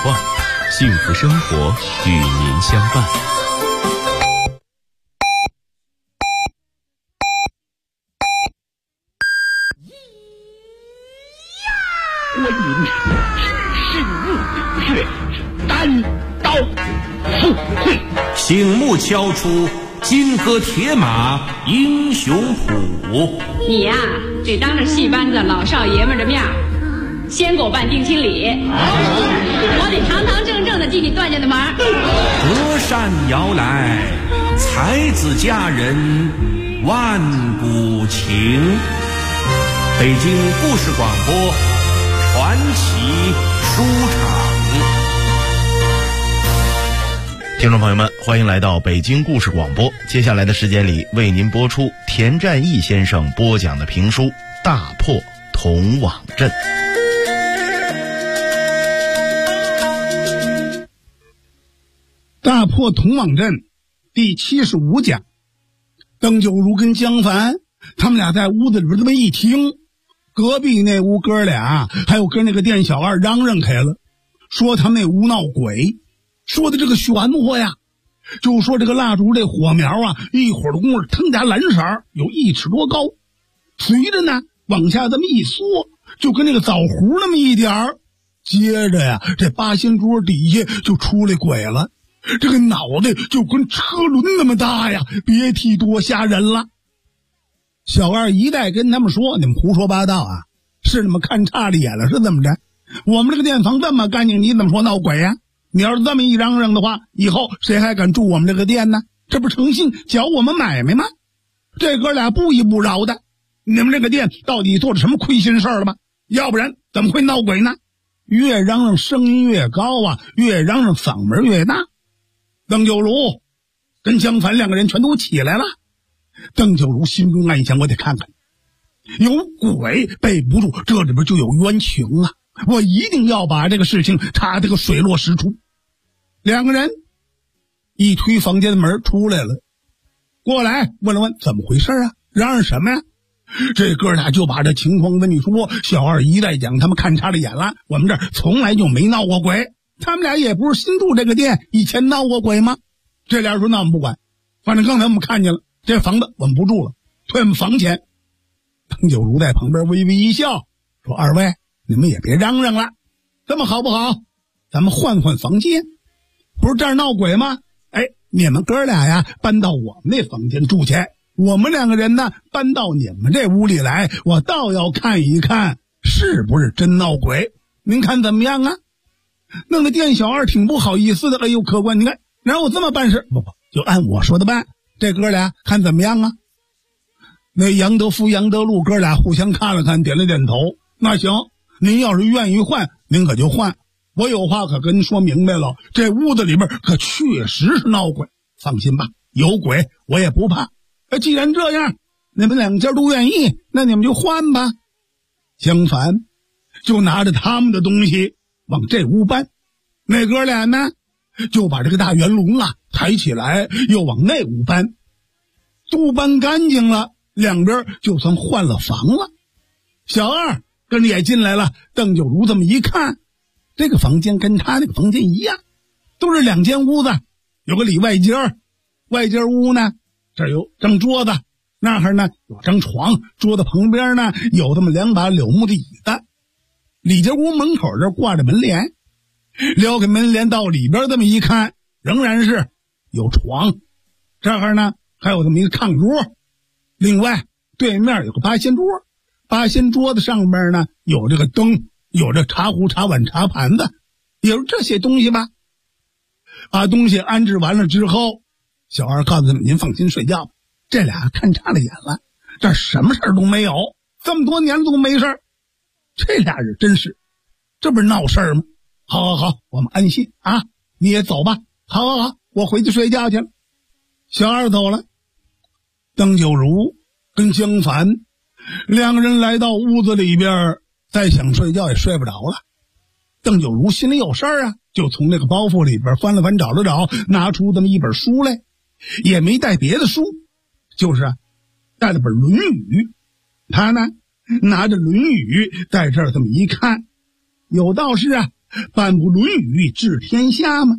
换，幸福生活与您相伴。 观音只是月单刀赴会， 醒目敲出金戈铁马英雄谱。 你呀，得当着戏班子老少爷们的面先给我办定亲礼，我得堂堂正正的替你断下的门。 隔扇摇来，才子佳人万古情。北京故事广播传奇书场。 听众朋友们，欢迎来到北京故事广播。接下来的时间里，为您播出田占义先生播讲的评书《大破铜网阵》。 大破铜网阵第75讲。邓九如跟江帆他们俩在屋子里边这么一听，隔壁那屋哥俩还有跟那个店小二嚷嚷开了，说他们那屋闹鬼，说的这个玄乎呀，就说这个蜡烛这火苗啊，一会儿的功夫腾家蓝色有1尺多高，随着呢往下这么一缩，就跟那个枣核那么一点儿，接着呀这八仙桌底下就出来鬼了，这个脑袋就跟车轮那么大呀，别提多吓人了。小二一再跟他们说，你们胡说八道啊，是你们看差了眼了是怎么着？我们这个店房这么干净，你怎么说闹鬼呀？你要是这么一嚷嚷的话，以后谁还敢住我们这个店呢？这不诚信搅我们买卖吗？这哥俩不依不饶的，你们这个店到底做了什么亏心事儿了吧？要不然怎么会闹鬼呢？越嚷嚷声音越高啊，越嚷嚷嗓门越大。邓九如跟江凡两个人全都起来了。邓九如心中暗想，我得看看，有鬼背不住，这里边就有冤情啊，我一定要把这个事情查这个水落石出。两个人一推房间的门出来了，过来问了问怎么回事啊，嚷嚷什么呀？这哥俩就把这情况跟你说，小二一再讲他们看差了眼了，我们这儿从来就没闹过鬼，他们俩也不是新住这个店，以前闹过鬼吗？这俩说那我们不管，反正刚才我们看见了，这房子我们不住了，退我们房钱。邓九如在旁边微微一笑，说二位你们也别嚷嚷了，这么好不好？咱们换换房间，不是这儿闹鬼吗？哎，你们哥俩呀搬到我们那房间住去，我们两个人呢搬到你们这屋里来，我倒要看一看是不是真闹鬼，您看怎么样啊？弄得店小二挺不好意思的，哎呦客官，你看哪有这么办事？不，就按我说的办，这哥俩看怎么样啊？那杨德福、杨德禄哥俩互相看了看，点了点头。那行，您要是愿意换，您可就换。我有话可跟您说明白了，这屋子里边可确实是闹鬼。放心吧，有鬼我也不怕。既然这样，你们两家都愿意，那你们就换吧。相反，就拿着他们的东西往这屋搬。那哥俩呢，就把这个大圆笼啊抬起来，又往那屋搬。都搬干净了，两边就算换了房了。小二跟着也进来了。邓九如这么一看，这个房间跟他那个房间一样，都是2间屋子，有个里外间。外间屋呢，这儿有张桌子，那儿呢有张床，桌子旁边呢有这么2把柳木的椅子。里间屋门口这挂着门帘，撩开门帘到里边这么一看，仍然是有床，这儿呢还有这么一个炕桌。另外对面有个八仙桌，八仙桌子上面呢有这个灯，有这茶壶、茶碗、茶盘子，有这些东西吧。把东西安置完了之后，小二告诉他们，您放心睡觉吧，这俩看差了眼了，这什么事儿都没有，这么多年了都没事儿。这俩人真是，这不是闹事儿吗？好，我们安心啊，你也走吧。好，我回去睡觉去了。小二走了，邓九如跟江凡两个人来到屋子里边，再想睡觉也睡不着了。邓九如心里有事儿啊，就从那个包袱里边翻了翻，找了找，拿出这么一本书来，也没带别的书，就是带了本《论语》。他呢拿着《论语》在这儿这么一看，有道是半部《论语》治天下吗？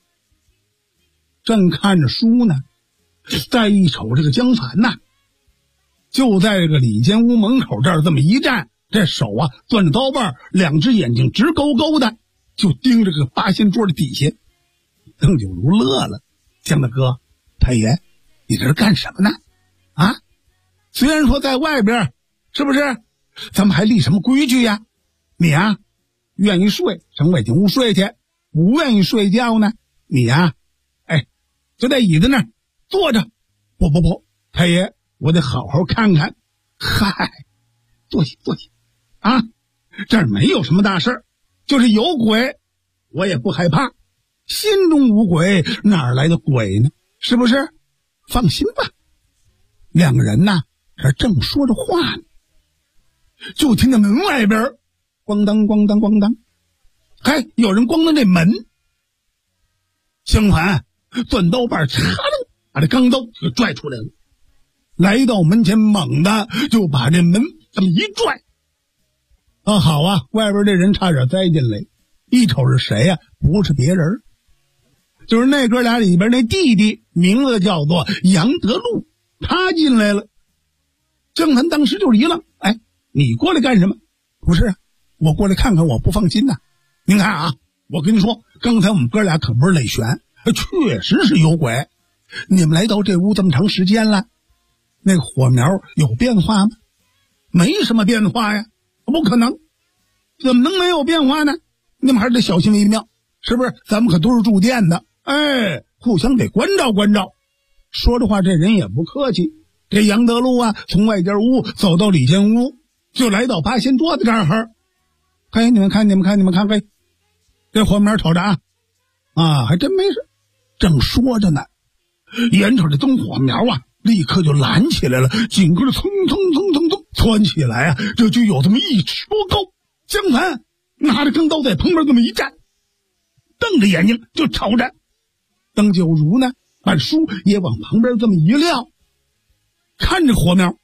正看着书呢，再一瞅这个江凡呐，就在这个里间屋门口这儿这么一站，这手啊攥着刀把，两只眼睛直勾勾的就盯着个八仙桌的底下。邓九如乐了，江大哥，太爷，你这是干什么呢？啊，虽然说在外边，是不是咱们还立什么规矩呀？你啊愿意睡上外间屋睡去，不愿意睡觉呢，你啊就在椅子那儿坐着。不，太爷，我得好好看看。嗨，坐下啊，这儿没有什么大事儿，就是有鬼我也不害怕，心中无鬼哪来的鬼呢？是不是？放心吧。两个人呐这正说着话呢，就听见门外边咣当咣当咣当，嗨，有人咣当这门。相反攥刀把嚓楞把这钢刀就拽出来了，来到门前猛的就把这门这么一拽。好啊，外边这人差点栽进来，一瞅是谁呀？不是别人，就是那哥俩里边那弟弟，名字叫做杨德禄，他进来了。郑凡当时就一愣，你过来干什么？不是，我过来看看，我不放心呐。您看啊，我跟你说，刚才我们哥俩可不是累悬，确实是有鬼。你们来到这屋这么长时间了，那个火苗有变化吗？没什么变化呀，不可能，怎么能没有变化呢？你们还是得小心为妙，是不是？咱们可都是住店的，互相得关照关照。说着话，这人也不客气。这杨德禄啊，从外间屋走到里间屋，就来到八仙桌子这儿。嘿，你们看，嘿，这火苗瞅着啊，还真没事。正说着呢，眼瞅这灯火苗啊，立刻就燃起来了，紧跟着蹭窜起来啊，这就有这么1尺多高。江凡拿着钢刀在旁边这么一站，瞪着眼睛就瞅着。邓九如呢，把书也往旁边这么一撂，看着火苗。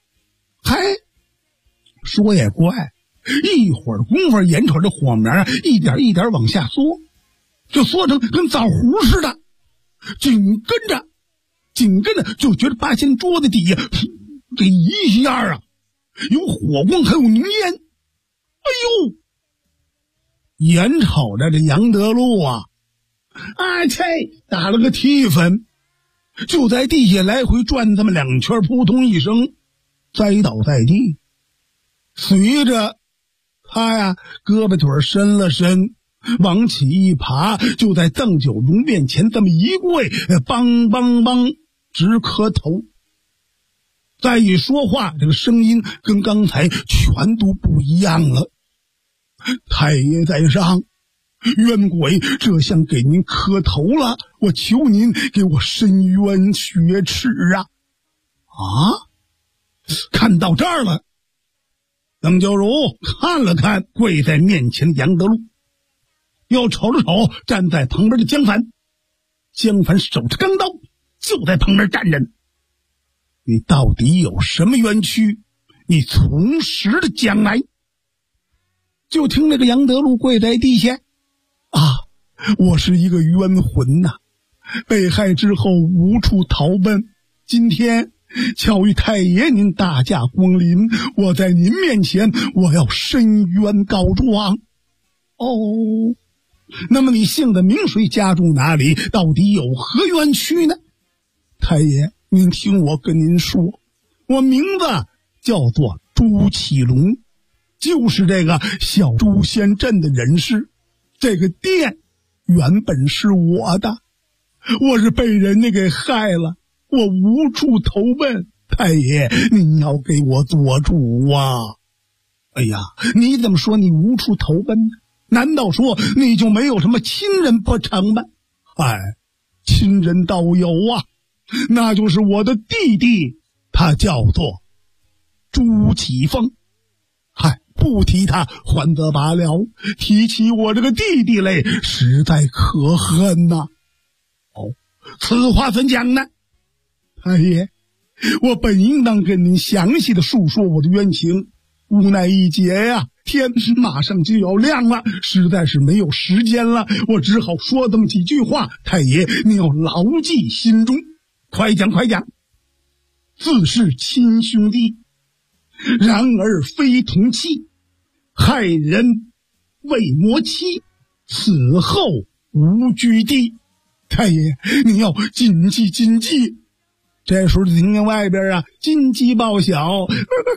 说也怪，一会儿功夫，眼瞅着火苗啊，一点一点往下缩，就缩成跟枣核似的。紧跟着就觉得八仙桌子底下这一下啊，有火光还有浓烟。眼瞅着这杨德禄啊，打了个踢粉，就在地下来回转这么2圈，扑通一声栽倒在地。随着他呀胳膊腿伸了伸，往起一爬，就在邓九如面前这么一跪，梆直磕头。再一说话，这个声音跟刚才全都不一样了。太爷在上，冤鬼这厢给您磕头了，我求您给我伸冤雪耻啊！看到这儿了，邓九如看了看跪在面前的杨德禄，又瞅了瞅站在旁边的江凡。江凡手持钢刀就在旁边站着呢。你到底有什么冤屈？你从实的讲来。就听那个杨德禄跪在地下，我是一个冤魂呐，被害之后无处逃奔，今天巧遇太爷您大驾光临，我在您面前我要伸冤告状。那么你姓的名谁，家住哪里，到底有何冤屈呢？太爷，您听我跟您说，我名字叫做朱启龙，就是这个小朱仙镇的人士。这个店原本是我的，我是被人家给害了，我无处投奔，太爷您要给我做主啊！你怎么说你无处投奔呢？难道说你就没有什么亲人不成吗？亲人倒有啊，那就是我的弟弟，他叫做朱启峰。不提他还则罢了，提起我这个弟弟来，实在可恨呐。此话怎讲呢？太爷，我本应当跟您详细的述说我的冤情，无奈一劫呀， 天马上就要亮了，实在是没有时间了，我只好说这么几句话，太爷你要牢记心中。快讲快讲。自是亲兄弟，然而非同妻，害人为魔妻，此后无居地。太爷你要谨记谨记。这时候听见外边啊金鸡报晓，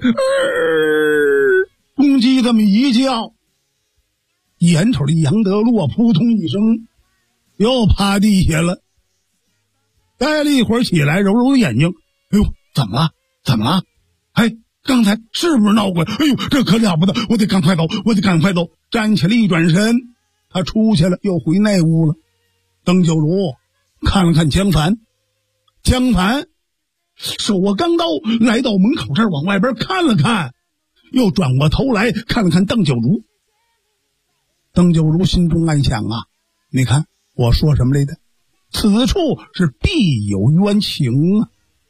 公鸡这么一叫，眼瞅着杨德禄扑通一声又趴地下了。待了一会儿起来，揉揉眼睛，哎呦，怎么了？怎么了？哎，刚才是不是闹鬼？哎呦，这可了不得！我得赶快走，我得赶快走！站起来一转身，他出去了，又回内屋了。邓九如看了看江凡，江凡手握钢刀来到门口这儿，往外边看了看，又转过头来看了看邓九如。邓九如心中暗想啊，你看我说什么来的？此处是必有冤情啊。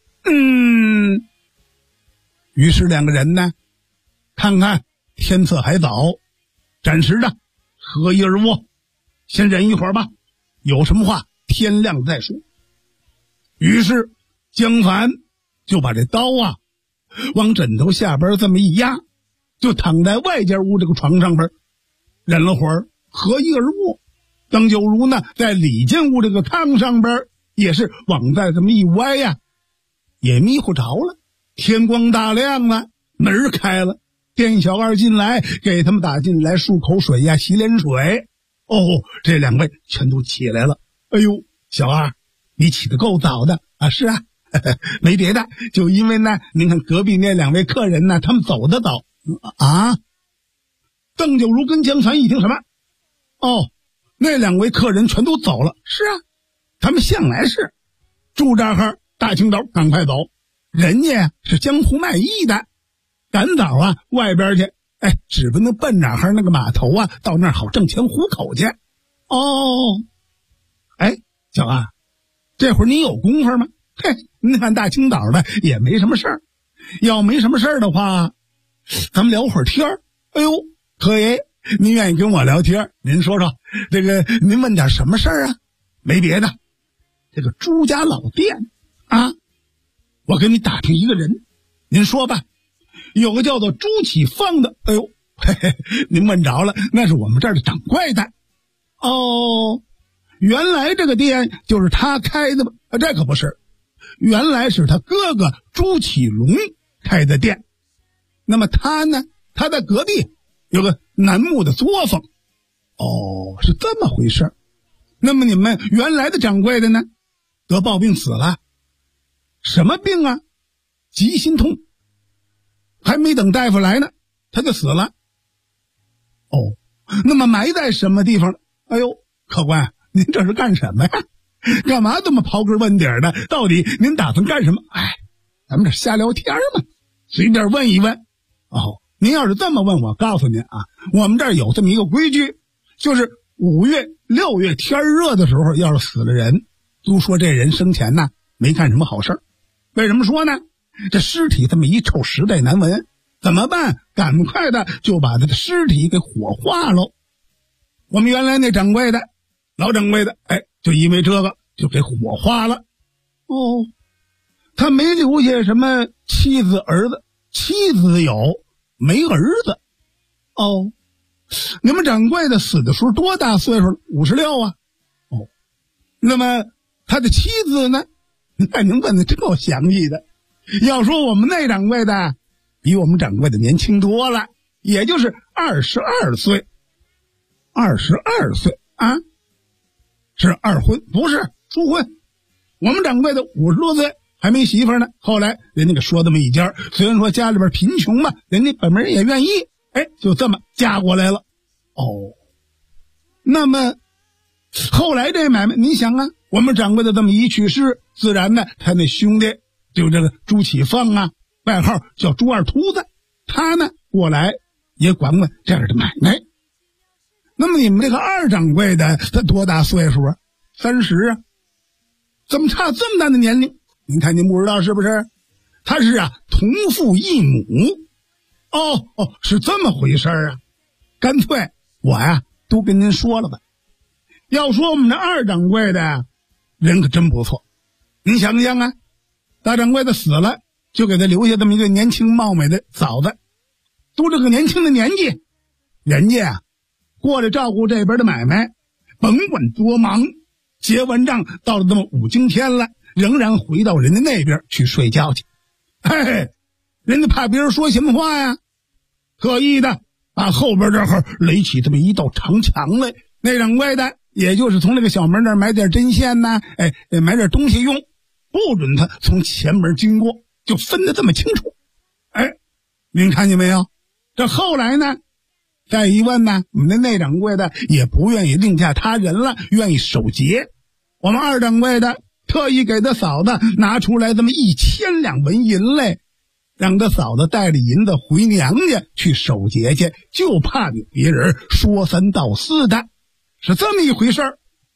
于是两个人呢，看看天色还早，暂时的合衣而卧，先忍一会儿吧，有什么话天亮再说。于是江凡就把这刀啊往枕头下边这么一压，就躺在外间屋这个床上边，忍了会儿合衣而卧。邓九如呢在里间屋这个炕上边也是往再这么一歪呀，也迷糊着了。天光大亮了，门开了，店小二进来，给他们打进来漱口水呀，洗脸水。这两位全都起来了。哎呦，小二你起得够早的啊。是啊，没别的，就因为呢您看隔壁那两位客人呢，他们走得早啊。邓九如跟江凡一听什么？那两位客人全都走了。是啊，他们向来是住这儿大清早赶快走，人家是江湖卖艺的，赶早啊外边去，指不能奔哪儿那个码头啊，到那儿好挣钱糊口去。小二，这会儿你有功夫吗？您看大清早的也没什么事儿，要没什么事儿的话，咱们聊会儿天儿。哎呦，可以，您愿意跟我聊天，您说说这个，您问点什么事儿啊？没别的，这个朱家老店啊，我跟你打听一个人，您说吧。有个叫做朱启芳的，哎呦，您问着了，那是我们这儿的掌柜的。原来这个店就是他开的吗？这可不是，原来是他哥哥朱启龙开的店。那么他呢，他在隔壁有个楠木的作坊。是这么回事。那么你们原来的掌柜的呢，得暴病死了。什么病啊？急心痛，还没等大夫来呢，他就死了。那么埋在什么地方？哎呦，客官，您这是干什么呀？干嘛这么刨根问底的？到底您打算干什么？咱们这瞎聊天嘛，随便问一问。您要是这么问，我告诉您啊，我们这儿有这么一个规矩，就是5月、6月天热的时候，要是死了人，都说这人生前呢没干什么好事儿。为什么说呢？这尸体这么一臭，实在难闻，怎么办？赶快的就把他的尸体给火化喽。我们原来那掌柜的，老掌柜的，就因为这个就给火化了。他没留下什么妻子儿子，妻子有，没儿子。你们掌柜的死的时候多大岁数了？56啊。那么他的妻子呢？那您问的真够详细的。要说我们那掌柜的比我们掌柜的年轻多了，也就是22岁。22岁啊，是二婚，不是初婚。我们掌柜的50多岁还没媳妇呢，后来人家给说这么一家，虽然说家里边贫穷吧，人家本门也愿意，就这么嫁过来了。那么后来这买卖，你想啊，我们掌柜的这么一去世，自然呢他那兄弟就这个朱启芳啊，外号叫朱二秃子，他呢过来也管管这样的买卖。那么你们这个二掌柜的他多大岁数啊？30啊。怎么差这么大的年龄？您看您不知道是不是？他是同父异母。是这么回事啊。 干脆我呀都跟您说了吧。要说我们这二掌柜的呀，人可真不错。您想想啊，大掌柜的死了，就给他留下这么一个年轻貌美的嫂子，都这个年轻的年纪，人家啊过来照顾这边的买卖，甭管多忙，结完账到了这么5更天了，仍然回到人家那边去睡觉去。嘿，人家怕别人说什么话呀，特意的把后边这会垒起这么一道长墙来。那掌柜的也就是从那个小门那儿买点针线呐，买点东西用，不准他从前门经过，就分得这么清楚。您看见没有？这后来呢，再一问呢，我们的内掌柜的也不愿意另嫁他人了，愿意守节。我们二掌柜的特意给他嫂子拿出来这么1000两纹银来，让他嫂子带着银子回娘家去守节去，就怕有别人说三道四的，是这么一回事儿。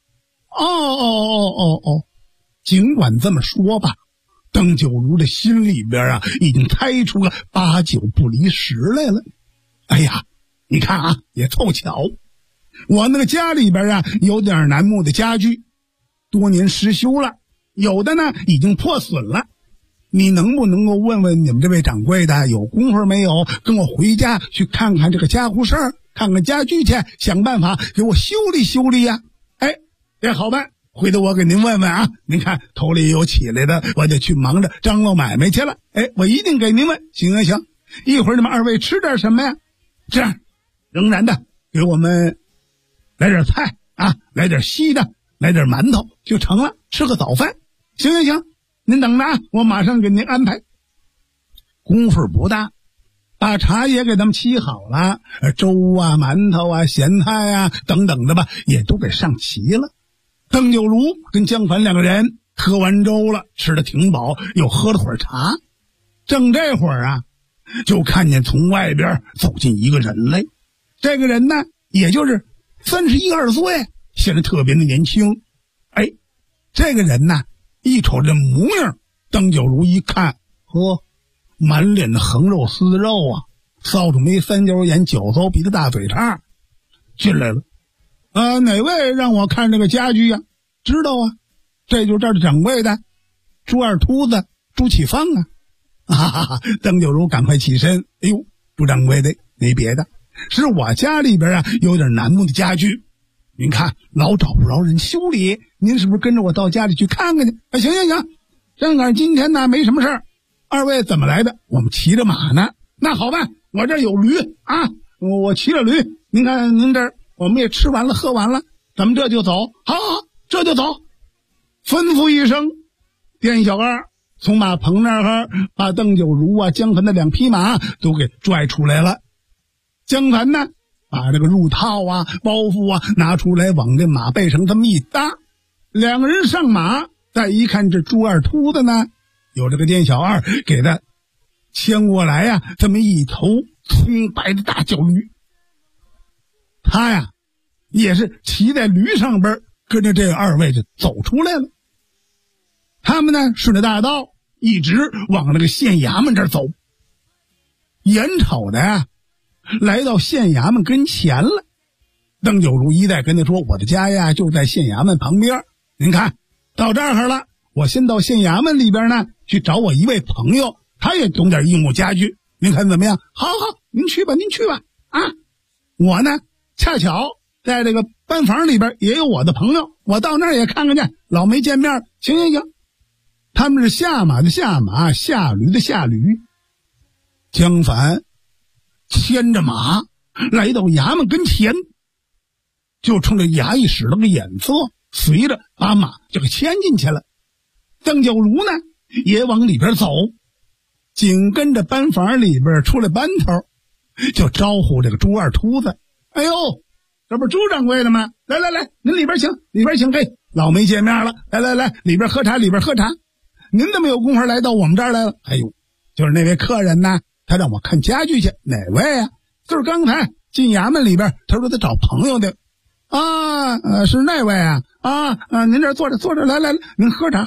尽管这么说吧，邓九如的心里边啊，已经猜出个8、9不离10来了。哎呀，你看啊，也凑巧，我那个家里边啊，有点楠木的家具，多年失修了，有的呢已经破损了。你能不能够问问你们这位掌柜的，有功夫没有，跟我回家去看看这个家伙事儿，看看家具去，想办法给我修理修理呀？这好办，回头我给您问问啊。您看头里有起来的，我就去忙着张罗买卖去了。我一定给您问。行。一会儿你们二位吃点什么呀？这样，仍然的给我们来点菜啊，来点稀的，来点馒头就成了，吃个早饭。行，您等着啊，我马上给您安排。功夫不大，把茶也给他们沏好了，粥啊、馒头啊、咸菜啊等等的吧，也都给上齐了。邓九如跟江凡2个人喝完粥了，吃得挺饱，又喝了会儿茶。正这会儿啊，就看见从外边走进一个人来。这个人呢，也就是31、2岁，显得特别的年轻。这个人呢，一瞅这模样，邓九如一看，满脸的横肉丝肉啊，扫帚眉、三角眼、9糟鼻的大嘴叉，进来了。哪位让我看这个家具呀？知道啊，这就是这儿的掌柜的朱二秃子朱启芳啊。邓九如赶快起身，朱掌柜的没别的，是我家里边啊有点楠木的家具，您看老找不着人修理，您是不是跟着我到家里去看看去？行，正赶今天呢没什么事儿，二位怎么来的？我们骑着马呢。那好办，我这有驴啊，我骑着驴，您看您这儿我们也吃完了喝完了，咱们这就走。好，这就走。吩咐一声，店小二从马棚那儿把邓九如啊、江凡的2匹马都给拽出来了。江凡呢，把这个褥套啊、包袱啊拿出来，往这马背上这么一搭。2个人上马，再一看这朱二秃子呢，有这个店小二给他牵过来呀，这么一头葱白的大角驴。他呀，也是骑在驴上边，跟着这2位就走出来了。他们呢，顺着大道一直往那个县衙门这儿走。眼瞅的呀，来到县衙门跟前了。邓九如一再跟他说，我的家呀就在县衙门旁边，您看到这儿了，我先到县衙门里边呢去找我一位朋友，他也懂点硬木家具，您看怎么样？好，您去吧啊。我呢恰巧在这个班房里边也有我的朋友，我到那儿也看看去，老没见面。行，他们是下马的下马，下驴的下驴。江凡牵着马来到衙门跟前，就冲着衙役使了个眼色，随着把马就给牵进去了。邓九如呢也往里边走，紧跟着班房里边出来班头，就招呼这个朱二秃子。这不是朱掌柜的吗？来，您里边请。嘿，老没见面了，来，里边喝茶。您怎么有功夫来到我们这儿来了？就是那位客人呢，他让我看家具去。哪位啊？就是刚才进衙门里边，他说他找朋友的。是那位啊？您这坐着，来，您喝茶。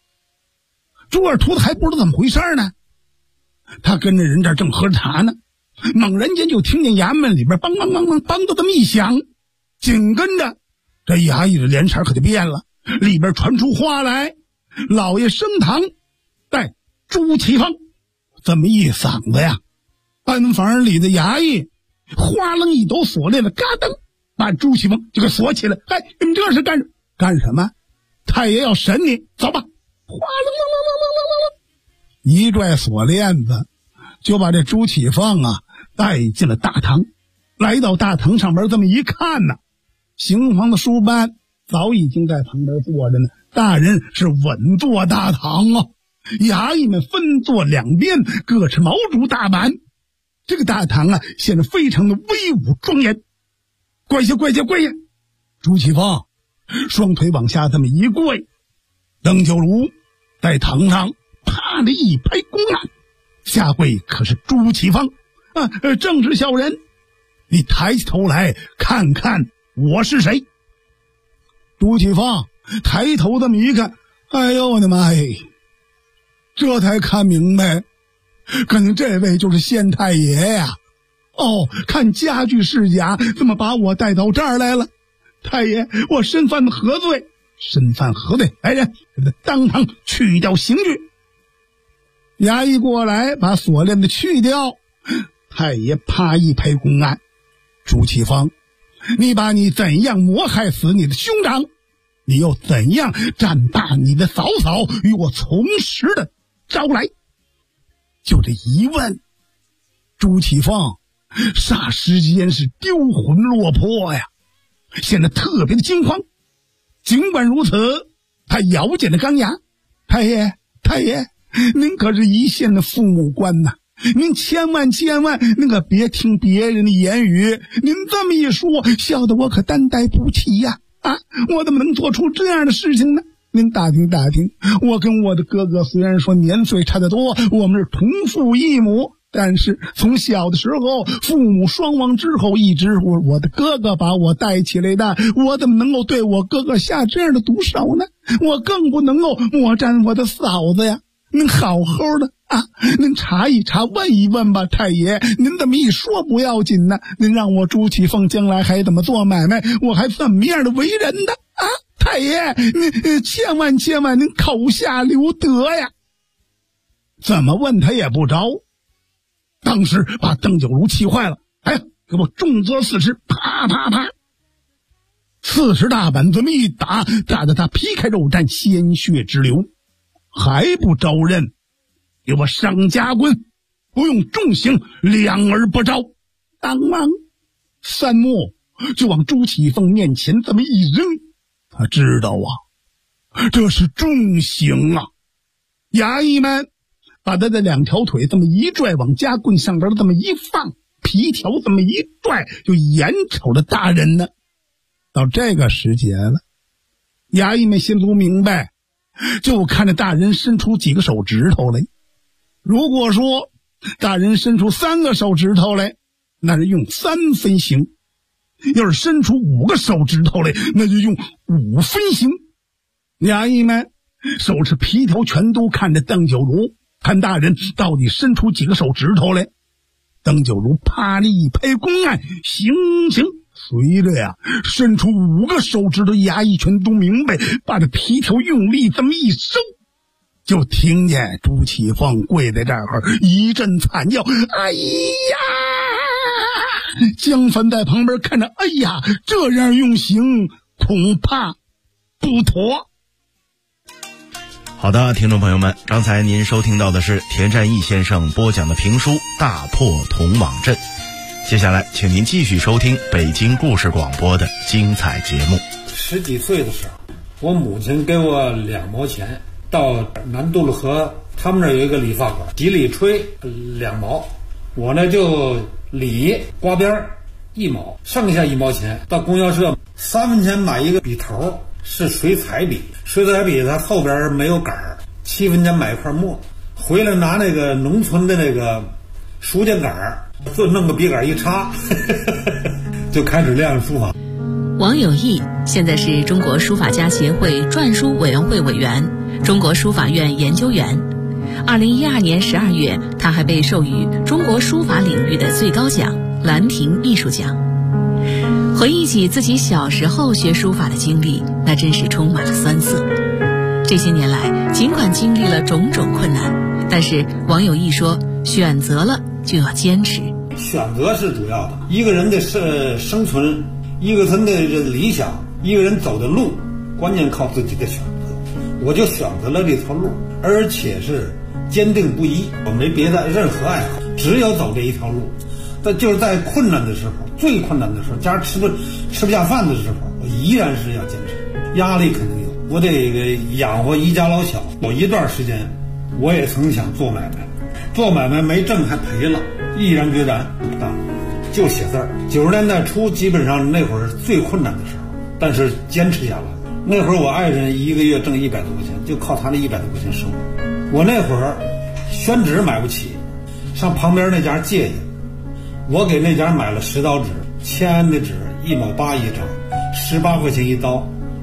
朱二秃子还不知道怎么回事呢，他跟着人这儿正喝茶呢， 猛然间就听见衙门里边梆梆梆梆梆的这么一响，紧跟着这衙役的脸色可就变了，里边传出话来：“老爷升堂，带朱启芳。”这么一嗓子呀，班房里的衙役哗楞一抖锁链子，嘎噔把朱启芳就给锁起来。哎，你们这是干什么？太爷要审你，走吧！哗楞一拽锁链子，就把这朱启芳啊带进了大堂。来到大堂上边这么一看呢，刑房的书班早已经在旁边坐着呢，大人是稳坐大堂啊。衙役们分坐两边，各持毛竹大板。这个大堂啊显得非常的威武庄严。跪下！朱启芳双腿往下这么一跪，邓九如在堂上啪的一拍公案，下跪可是朱启芳啊，正是小人，你抬起头来看看我是谁。朱启芳抬头这么一看，哎呦我的妈呀，这才看明白，可能这位就是县太爷呀。哦，看家具是假，怎么把我带到这儿来了？太爷，我身犯何罪？身犯何罪？来人，给他当场去掉刑具。衙役过来，把锁链子去掉。太爷啪一拍公案：朱启芳，你把你怎样谋害死你的兄长，你又怎样占大你的嫂嫂，与我从实的招来。就这一问，朱启芳霎时间是丢魂落魄呀，显得特别的惊慌。尽管如此，他咬紧了钢牙：太爷，您可是一县的父母官呐，您千万那个别听别人的言语，您这么一说，笑得我可担待不起呀！我怎么能做出这样的事情呢？您打听，我跟我的哥哥虽然说年岁差得多，我们是同父异母，但是从小的时候父母双亡之后，一直我的哥哥把我带起来的，我怎么能够对我哥哥下这样的毒手呢？我更不能够抹占我的嫂子呀！您好好的您查一查，问一问吧，太爷，您这么一说不要紧呢，您让我朱启凤将来还怎么做买卖，我还怎么样的为人的太爷，您千万您口下留德呀！怎么问他也不着。当时把邓九如气坏了，给我重责40，啪啪啪，40大板这么一打，打得他皮开肉绽，鲜血直流，还不招认，给我上家棍，不用重刑，2而不招。当忙3墨就往朱启凤面前这么一扔，他知道这是重刑啊！衙役们把他的2条腿这么一拽，往夹棍上边这么一放，皮条这么一拽，就眼瞅着大人呢。到这个时节了，衙役们心中明白，就看着大人伸出几个手指头来。如果说大人伸出3个手指头来，那是用3分刑；要是伸出5个手指头来，那就用5分刑。衙役们手持皮条，全都看着邓九如，看大人到底伸出几个手指头来。邓九如啪的一拍公案：行！随着伸出5个手指头，衙役全都明白，把这皮条用力这么一收，就听见朱启凤跪在这儿一阵惨叫：哎呀！江帆在旁边看着，哎呀，这样用刑恐怕不妥。 好的，听众朋友们，刚才您收听到的是田占义先生播讲的评书《大破铜网阵》。接下来请您继续收听北京故事广播的精彩节目。 10几岁的时候，我母亲给我2毛钱，到南渡了河，他们那儿有一个理发馆，几里吹2毛，我呢就理刮边1毛，剩下1毛钱到供销社3分钱买一个笔头，是水彩笔，它后边没有杆儿，7分钱买一块墨，回来拿那个农村的那个书架杆儿，就弄个笔杆一插就开始练书法。 王有义现在是中国书法家协会篆书委员会委员，中国书法院研究员。 2012年12月，他还被授予中国书法领域的最高奖兰亭艺术奖。回忆起自己小时候学书法的经历，那真是充满了酸涩。这些年来，尽管经历了种种困难，但是王有义说，选择了就要坚持。 选择是主要的，一个人的生存，一个人的理想，一个人走的路，关键靠自己的选择。我就选择了这条路，而且是坚定不移，我没别的任何爱好，只有走这一条路。但就是在困难的时候，最困难的时候，家吃不下饭的时候，我依然是要坚持。压力肯定有，我得养活一家老小。有一段时间，我也曾想做买卖，做买卖没挣还赔了，毅然决然就写字儿。90年代初，基本上那会儿最困难的时候，但是坚持下来。那会儿我爱人一个月挣100多块钱，就靠他那100多块钱生活。我那会儿宣纸买不起，上旁边那家借去。我给那家买了10刀纸，签的纸1毛8一张，18块钱一刀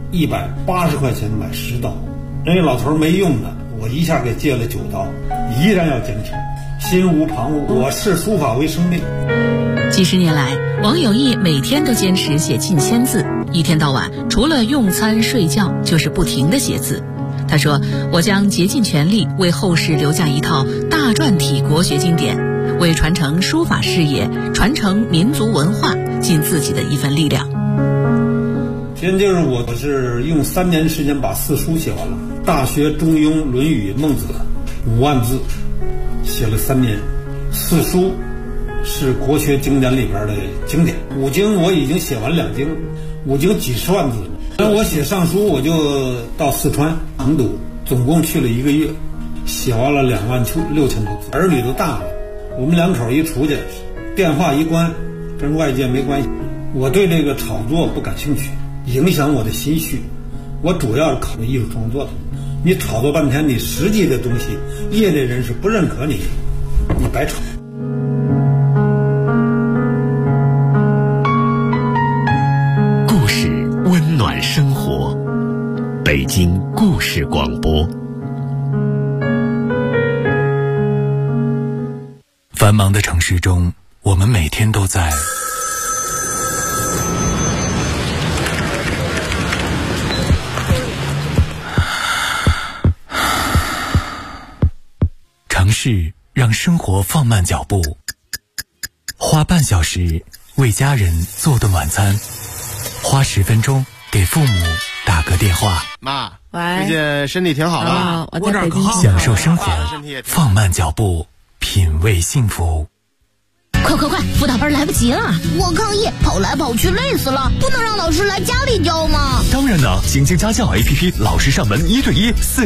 ，180块钱买10刀。人家老头没用的，我一下给借了9刀，依然要坚持，心无旁骛。我视书法为生命。 几十年来，王有义每天都坚持写近1000字，一天到晚除了用餐睡觉，就是不停地写字。他说：“我将竭尽全力为后世留下一套大篆体国学经典，为传承书法事业、传承民族文化尽自己的一份力量。” 现就是我是用3年时间把4书写完了，《大学》《中庸》《论语》《孟子》5万字，写了3年。4书是国学经典里边的经典，5经我已经写完2经，5经几十万字。那我写上书，我就到四川成都，总共去了1个月，写完了26000多字。儿女都大了，我们2口一出去，电话一关，跟外界没关系。我对这个炒作不感兴趣，影响我的心绪。我主要是考虑艺术创作的。你炒作半天，你实际的东西，业内人士不认可你，你白炒。 故事温暖生活，北京故事广播。 繁忙的城市中，我们每天都在城市让生活放慢脚步，花半小时为家人做顿晚餐，花10分钟给父母打个电话。 妈， 喂， 最近身体挺好的， 我在北京。 享受生活，放慢脚步，品味幸福。 快，辅导班来不及了！我抗议，跑来跑去累死了，不能让老师来家里教吗？ 当然了，行经家教 APP， 老师上门1对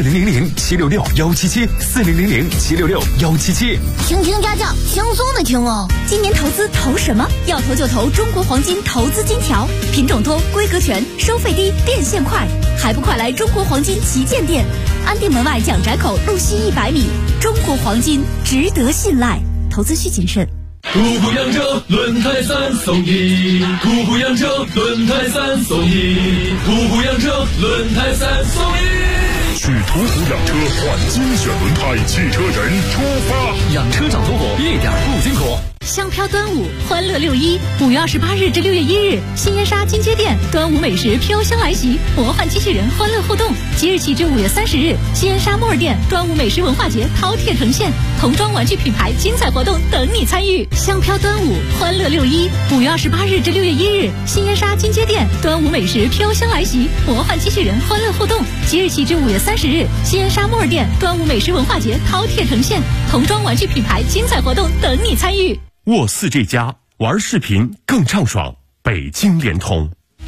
1，4000-766-177，4000-766-177。 听家教，轻松的听哦。 今年投资投什么？要投就投中国黄金投资金条，品种多，规格全，收费低，变现快，还不快来中国黄金旗舰店，安定门外蒋宅口路西100米。中国黄金值得信赖，投资需谨慎。 途虎养车轮胎3送1，途虎养车轮胎3送1，途虎养车轮胎3送1。 去途虎养车换精选轮胎，汽车人出发。 养车找途虎，一点不辛苦。 香飘端午，欢乐615月28日至6月1日，新烟沙金街店端午美食飘香来袭，魔幻机器人欢乐互动。即日起至5月30日，新烟沙莫尔店端午美食文化节饕餮呈现，童装玩具品牌精彩活动等你参与。香飘端午，欢乐615月28日至6月1日，新烟沙金街店端午美食飘香来袭，魔幻机器人欢乐互动。即日起至5月30日，新烟沙莫尔店端午美食文化节饕餮呈现，童装玩具品牌精彩活动等你参与。 沃4这家玩视频更畅爽，北京联通。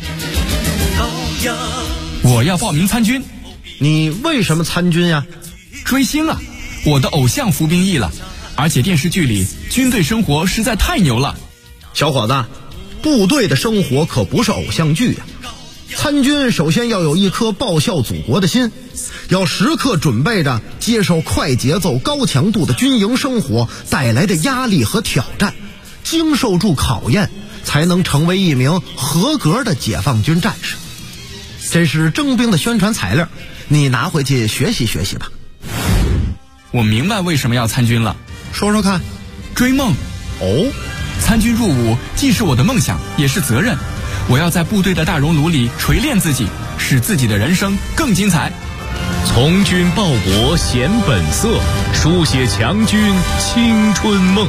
我要报名参军。 你为什么参军呀？ 追星啊，我的偶像服兵役了，而且电视剧里军队生活实在太牛了。 小伙子，部队的生活可不是偶像剧呀。参军首先要有一颗报效祖国的心，要时刻准备着接受快节奏高强度的军营生活带来的压力和挑战，经受住考验，才能成为一名合格的解放军战士。这是征兵的宣传材料，你拿回去学习学习吧。 我明白为什么要参军了。 说说看。 追梦。 哦， 参军入伍既是我的梦想，也是责任。我要在部队的大熔炉里锤炼自己，使自己的人生更精彩。 从军报国显本色，书写强军青春梦。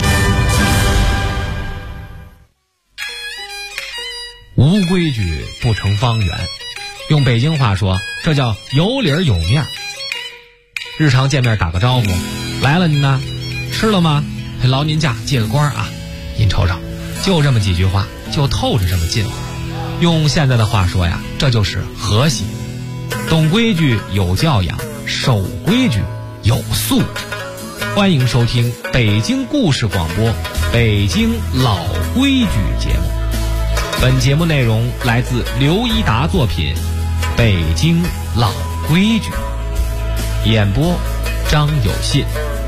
无规矩不成方圆，用北京话说，这叫有理儿有面儿。日常见面打个招呼，来了您呢，吃了吗？劳您驾，借个光啊，您瞅瞅，就这么几句话，就透着这么近乎。用现在的话说呀，这就是和谐。懂规矩有教养，守规矩有素质。欢迎收听北京故事广播《北京老规矩》节目。本节目内容来自刘一达作品《北京老规矩》，演播张有信。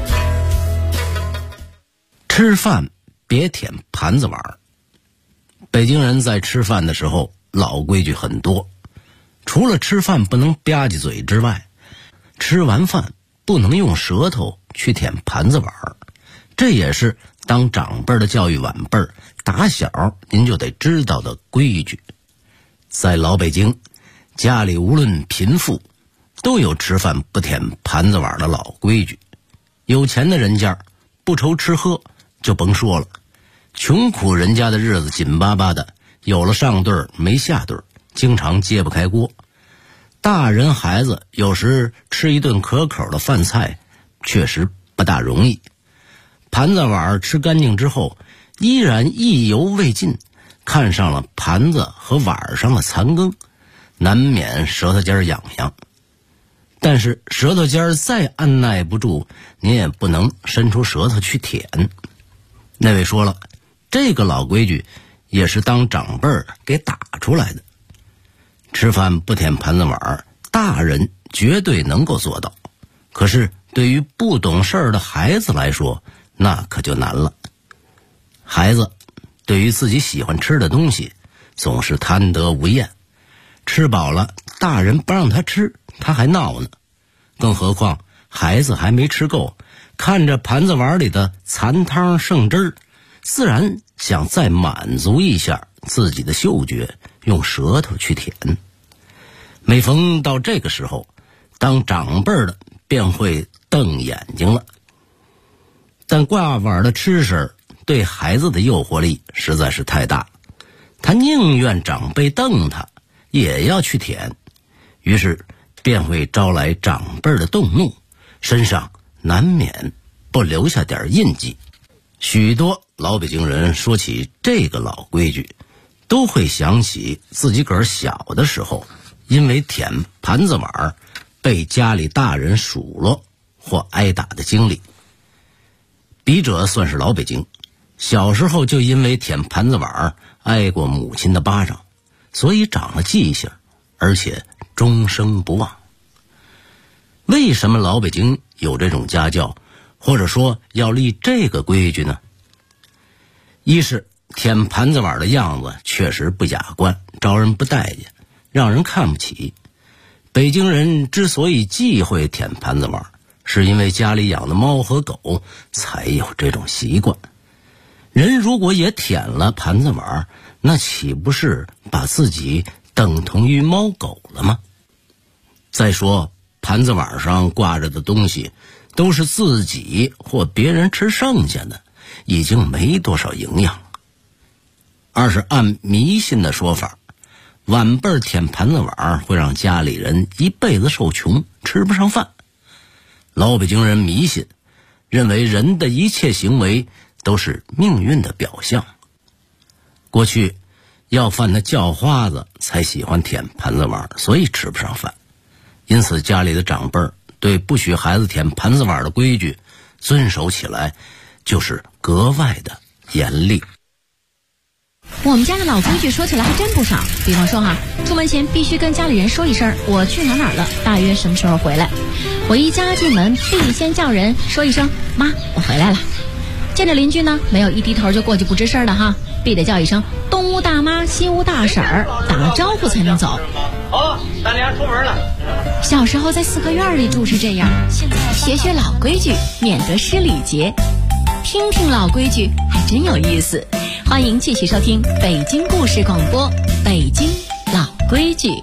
吃饭别舔盘子碗。北京人在吃饭的时候老规矩很多，除了吃饭不能吧唧嘴之外，吃完饭不能用舌头去舔盘子碗，这也是当长辈的教育晚辈，打小您就得知道的规矩。在老北京，家里无论贫富，都有吃饭不舔盘子碗的老规矩。有钱的人家不愁吃喝就甭说了，穷苦人家的日子紧巴巴的，有了上顿没下顿，经常揭不开锅。大人孩子有时吃一顿可口的饭菜确实不大容易，盘子碗吃干净之后依然意犹未尽，看上了盘子和碗上的残羹，难免舌头尖痒痒。但是舌头尖再按耐不住，您也不能伸出舌头去舔。那位说了，这个老规矩也是当长辈给打出来的。吃饭不舔盘子碗，大人绝对能够做到，可是对于不懂事的孩子来说，那可就难了。孩子对于自己喜欢吃的东西总是贪得无厌，吃饱了大人不让他吃，他还闹呢。更何况孩子还没吃够，看着盘子碗里的残汤剩汁儿，自然想再满足一下自己的嗅觉，用舌头去舔。每逢到这个时候，当长辈的便会瞪眼睛了。但挂碗的吃食对孩子的诱惑力实在是太大，他宁愿长辈瞪他也要去舔，于是便会招来长辈的动怒，身上难免不留下点印记。许多老北京人说起这个老规矩，都会想起自己个儿小的时候，因为舔盘子碗被家里大人数落或挨打的经历。笔者算是老北京，小时候就因为舔盘子碗挨过母亲的巴掌，所以长了记性，而且终生不忘。为什么老北京有这种家教，或者说要立这个规矩呢？一是舔盘子碗的样子确实不雅观，招人不待见，让人看不起。北京人之所以忌讳舔盘子碗，是因为家里养的猫和狗才有这种习惯。人如果也舔了盘子碗，那岂不是把自己等同于猫狗了吗？再说盘子碗上挂着的东西都是自己或别人吃剩下的，已经没多少营养了。二是按迷信的说法，晚辈舔盘子碗会让家里人一辈子受穷，吃不上饭。老北京人迷信，认为人的一切行为都是命运的表象。过去要饭的叫花子才喜欢舔盘子碗，所以吃不上饭。因此家里的长辈对不许孩子舔盘子碗的规矩遵守起来就是格外的严厉。 我们家的老规矩说起来还真不少，比方说出门前必须跟家里人说一声我去哪儿了，大约什么时候回来。我一家进门必先叫人说一声妈我回来了。见着邻居呢，没有一低头就过去不吱声的必得叫一声东屋大妈西屋大婶儿，打了招呼才能走。 好，咱俩出门了。 小时候在四合院里住是这样，学学老规矩，免得失礼节。听听老规矩，还真有意思。欢迎继续收听北京故事广播，北京老规矩。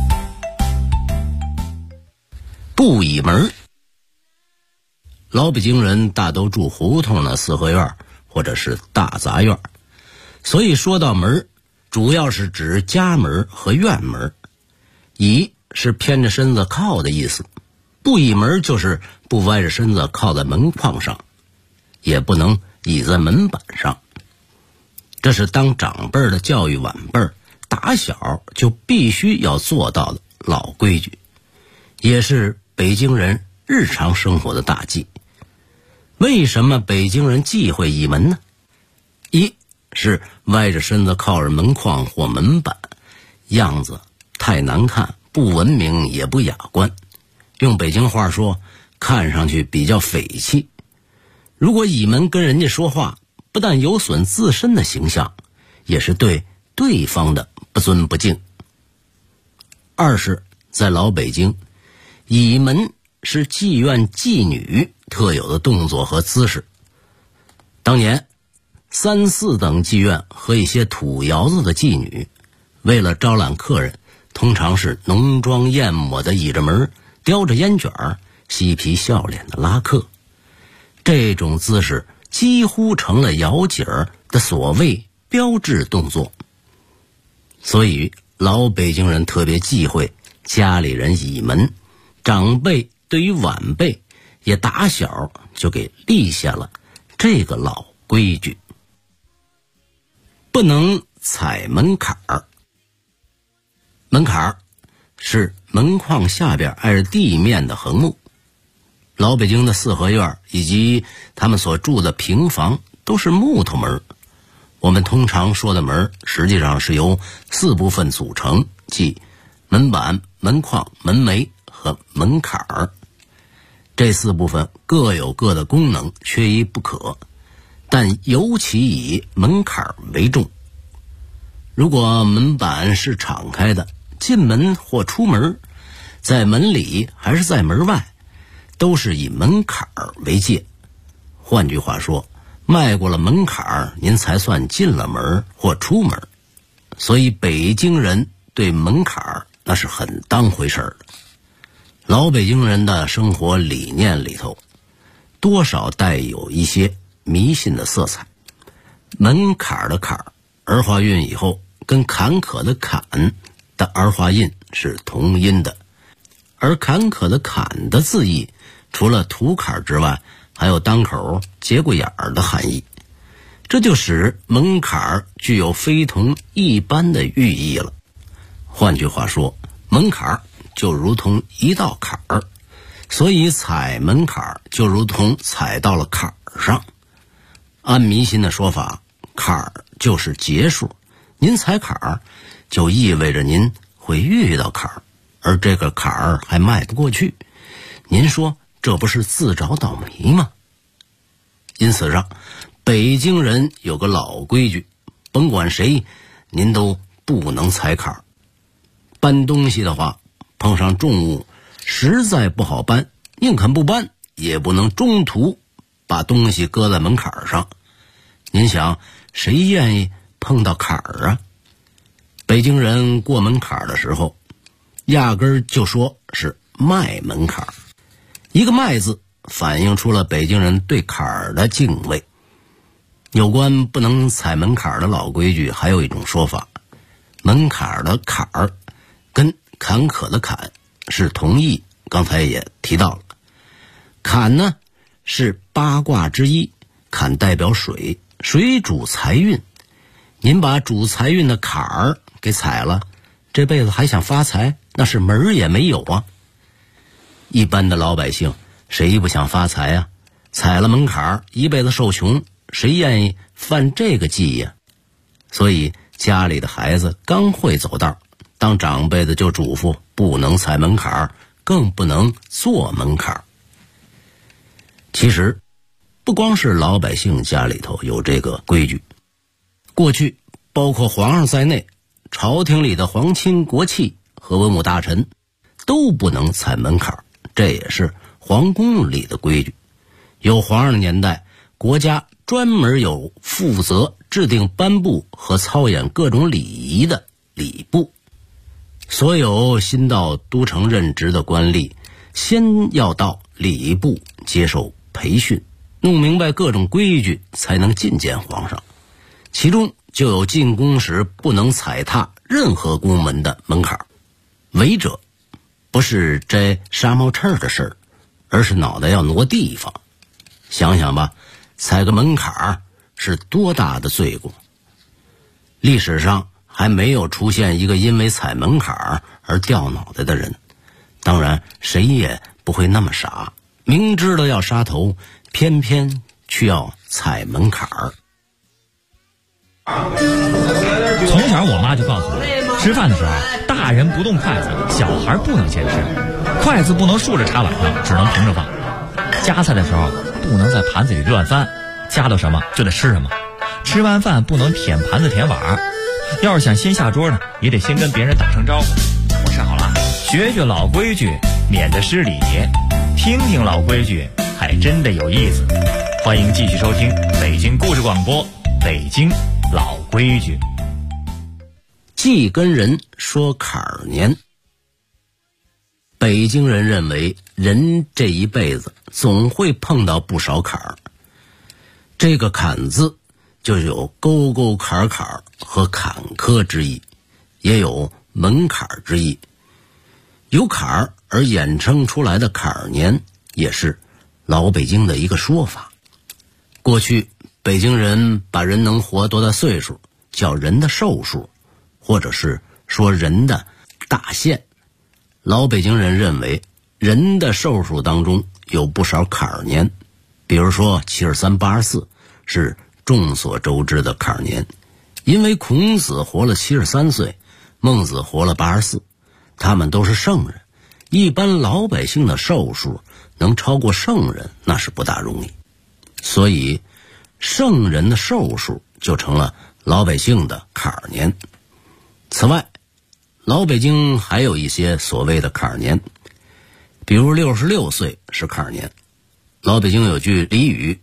不倚门。老北京人大都住胡同的四合院或者是大杂院，所以说到门，主要是指家门和院门。倚是偏着身子靠的意思，不倚门就是不歪着身子靠在门框上，也不能倚在门板上。这是当长辈的教育晚辈打小就必须要做到的老规矩，也是北京人日常生活的大忌。为什么北京人忌讳倚门呢？一是歪着身子靠着门框或门板，样子太难看，不文明也不雅观，用北京话说，看上去比较匪气。如果倚门跟人家说话，不但有损自身的形象，也是对对方的不尊不敬。二是在老北京，倚门是妓院妓女特有的动作和姿势。当年3、4等妓院和一些土窑子的妓女，为了招揽客人，通常是浓妆艳抹的倚着门，叼着烟卷，嬉皮笑脸的拉客。这种姿势几乎成了窑姐儿的所谓标志动作，所以老北京人特别忌讳家里人倚门，长辈对于晚辈也打小就给立下了这个老规矩。不能踩门槛儿。门槛儿是门框下边挨着地面的横木。老北京的四合院以及他们所住的平房都是木头门。我们通常说的门实际上是由4部分组成，即门板、门框、门楣和门槛儿。这4部分各有各的功能，缺一不可，但尤其以门槛儿为重。如果门板是敞开的，进门或出门，在门里还是在门外，都是以门槛儿为界。换句话说，迈过了门槛儿，您才算进了门或出门。所以北京人对门槛儿那是很当回事儿的。老北京人的生活理念里头，多少带有一些迷信的色彩。门槛儿的坎儿，儿化韵以后跟坎坷的坎的儿化音是同音的，而坎坷的坎的字义，除了土坎之外，还有当口节骨眼儿的含义，这就使门槛具有非同一般的寓意了。换句话说，门槛就如同一道坎儿，所以踩门槛就如同踩到了坎儿上。按迷信的说法，坎儿就是结束，您踩坎儿就意味着您会遇到坎儿，而这个坎儿还迈不过去，您说这不是自找倒霉吗？因此上，北京人有个老规矩，甭管谁，您都不能踩坎儿。搬东西的话，碰上重物实在不好搬，宁肯不搬，也不能中途把东西搁在门槛上。您想，谁愿意碰到坎儿啊？北京人过门槛的时候，压根儿就说是迈门槛。一个迈字反映出了北京人对坎儿的敬畏。有关不能踩门槛的老规矩，还有一种说法，门槛的坎儿跟坎坷的坎是同义，刚才也提到了。坎呢是八卦之一，坎代表水，水主财运。您把主财运的坎儿给踩了，这辈子还想发财，那是门儿也没有啊。一般的老百姓谁不想发财啊？踩了门槛儿，一辈子受穷，谁愿意犯这个忌呀？所以家里的孩子刚会走道，当长辈的就嘱咐不能踩门槛儿，更不能坐门槛儿。其实不光是老百姓家里头有这个规矩，过去包括皇上在内，朝廷里的皇亲国戚和文武大臣都不能踩门槛，这也是皇宫里的规矩。有皇上的年代，国家专门有负责制定颁布和操演各种礼仪的礼部。所有新到都城任职的官吏，先要到礼部接受培训，弄明白各种规矩，才能觐见皇上。其中就有进宫时不能踩踏任何宫门的门槛。违者不是摘纱帽翅的事儿，而是脑袋要挪地方。想想吧，踩个门槛是多大的罪过。历史上还没有出现一个因为踩门槛而掉脑袋的人，当然谁也不会那么傻，明知道要杀头，偏偏却要踩门槛。 从小我妈就告诉我，吃饭的时候大人不动筷子，小孩不能先吃，筷子不能竖着插碗上，只能平着放。夹菜的时候不能在盘子里乱翻，夹到什么就得吃什么。吃完饭不能舔盘子舔碗，要是想先下桌呢，也得先跟别人打声招呼。我吃好了，学学老规矩，免得失礼。听听老规矩，还真的有意思。欢迎继续收听北京故事广播，北京老规矩。 忌跟人说坎儿年。北京人认为人这一辈子总会碰到不少坎儿，这个坎字就有沟沟坎坎和坎坷之意，也有门槛之意。有坎儿而衍生出来的坎儿年，也是老北京的一个说法。过去北京人把人能活多大岁数叫人的寿数，或者是说人的大限。老北京人认为人的寿数当中有不少坎儿年，比如说73、84是众所周知的坎儿年，因为孔子活了73岁，孟子活了84，他们都是圣人，一般老百姓的寿数能超过圣人那是不大容易，所以圣人的寿数就成了老百姓的坎儿年。此外，老北京还有一些所谓的坎儿年，比如66岁是坎儿年。老北京有句俚语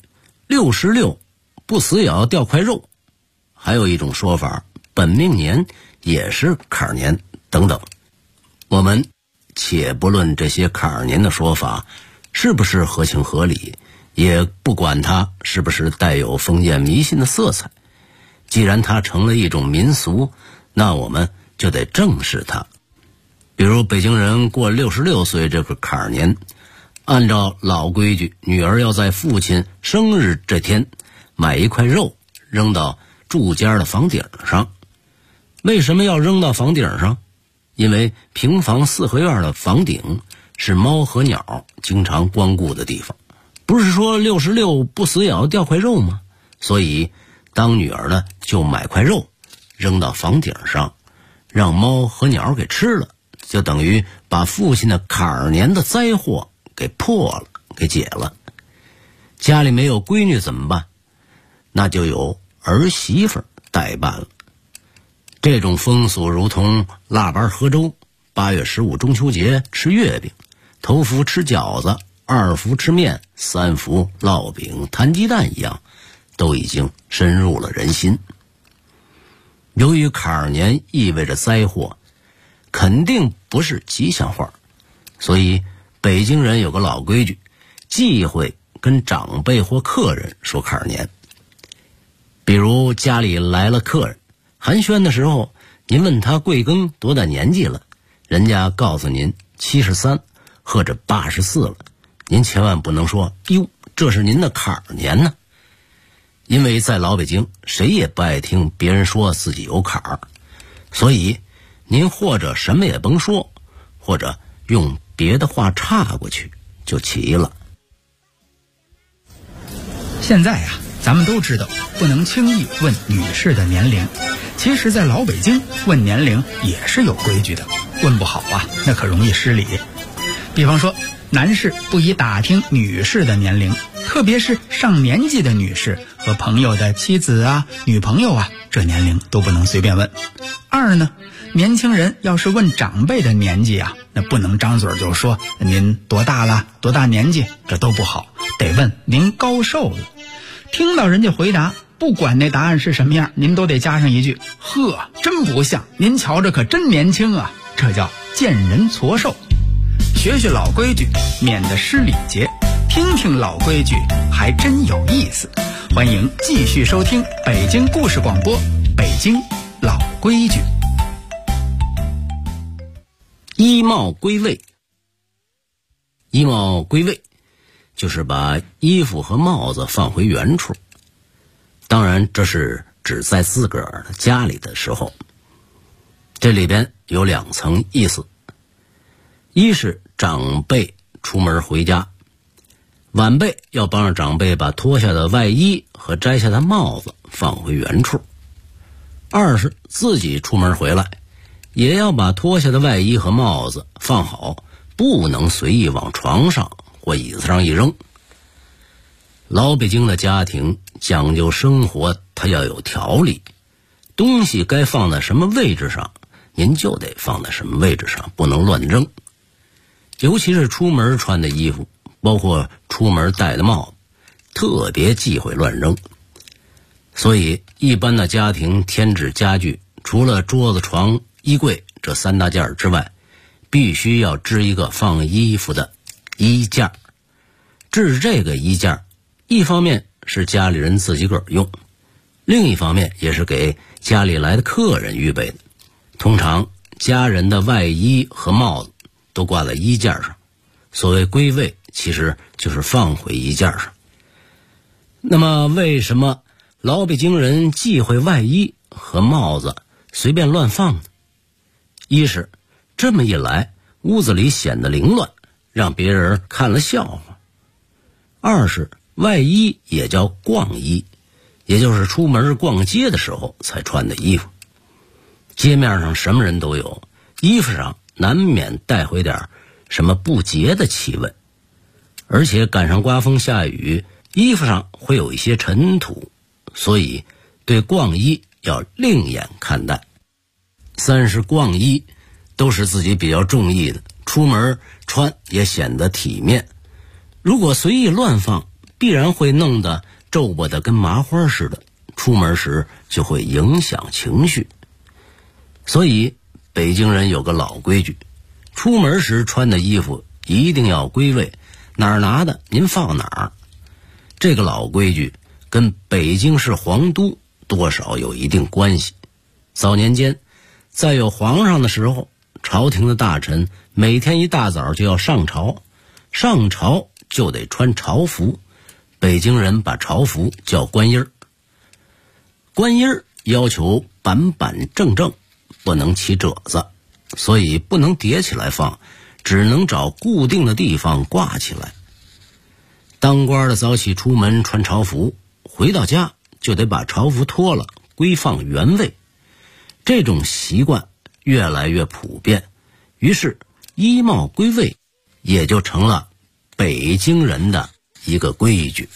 ，66不死也要掉块肉。还有一种说法，本命年也是坎儿年等等。我们且不论这些坎儿年的说法是不是合情合理，也不管它是不是带有封建迷信的色彩，既然它成了一种民俗，那我们就得正视它。比如北京人过66岁这个坎儿年，按照老规矩，女儿要在父亲生日这天买一块肉扔到住家的房顶上。为什么要扔到房顶上？因为平房四合院的房顶是猫和鸟经常光顾的地方，不是说66不死也要掉块肉吗？所以当女儿呢就买块肉扔到房顶上，让猫和鸟给吃了，就等于把父亲的坎儿年的灾祸给破了，给解了。家里没有闺女怎么办？那就有儿媳妇代办了。这种风俗如同腊八喝粥、8月15中秋节吃月饼、头伏吃饺子、2伏吃面、3伏烙饼、摊鸡蛋一样，都已经深入了人心。由于坎儿年意味着灾祸，肯定不是吉祥话，所以北京人有个老规矩，忌讳跟长辈或客人说坎儿年。比如家里来了客人，寒暄的时候，您问他贵庚多大年纪了，人家告诉您73或者84了，您千万不能说哟，这是您的坎儿年呢。因为在老北京，谁也不爱听别人说自己有坎儿，所以您或者什么也甭说，或者用别的话岔过去就齐了。 现在呀，咱们都知道不能轻易问女士的年龄，其实在老北京问年龄也是有规矩的，问不好啊，那可容易失礼。比方说，男士不宜打听女士的年龄，特别是上年纪的女士和朋友的妻子啊、女朋友啊，这年龄都不能随便问。二呢， 年轻人要是问长辈的年纪啊，那不能张嘴就说您多大了，多大年纪，这都不好，得问您高寿了。听到人家回答，不管那答案是什么样，您都得加上一句：呵，真不像，您瞧着可真年轻啊。这叫见人矬寿。学学老规矩，免得失礼节，听听老规矩，还真有意思。欢迎继续收听北京故事广播，北京老规矩。 衣帽归位。衣帽归位就是把衣服和帽子放回原处，当然这是指在自个儿家里的时候。这里边有2层意思，一是长辈出门回家，晚辈要帮着长辈把脱下的外衣和摘下的帽子放回原处；二是自己出门回来，也要把脱下的外衣和帽子放好，不能随意往床上或椅子上一扔。老北京的家庭讲究生活，它要有条理，东西该放在什么位置上，您就得放在什么位置上，不能乱扔。尤其是出门穿的衣服，包括出门戴的帽子，特别忌讳乱扔。所以一般的家庭添置家具，除了桌子、床、衣柜这3大件之外，必须要支一个放衣服的衣架。置这个衣架，一方面是家里人自己个儿用，另一方面也是给家里来的客人预备的。通常家人的外衣和帽子都挂在衣架上，所谓归位其实就是放回衣架上。那么为什么老北京人忌讳外衣和帽子随便乱放呢？一是这么一来屋子里显得凌乱，让别人看了笑话；二是外衣也叫逛衣，也就是出门逛街的时候才穿的衣服。街面上什么人都有，衣服上难免带回点什么不洁的气味，而且赶上刮风下雨，衣服上会有一些尘土，所以对逛衣要另眼看待。三是逛衣都是自己比较中意的，出门穿也显得体面，如果随意乱放，必然会弄得皱巴的跟麻花似的，出门时就会影响情绪。所以北京人有个老规矩，出门时穿的衣服一定要归位，哪儿拿的您放哪儿。这个老规矩跟北京市皇都多少有一定关系。早年间在有皇上的时候，朝廷的大臣每天一大早就要上朝，上朝就得穿朝服，北京人把朝服叫官衣儿。官衣儿要求板板正正，不能起褶子，所以不能叠起来放，只能找固定的地方挂起来。当官的早起出门穿朝服，回到家就得把朝服脱了归放原位。这种习惯越来越普遍，于是衣帽归位也就成了北京人的一个规矩。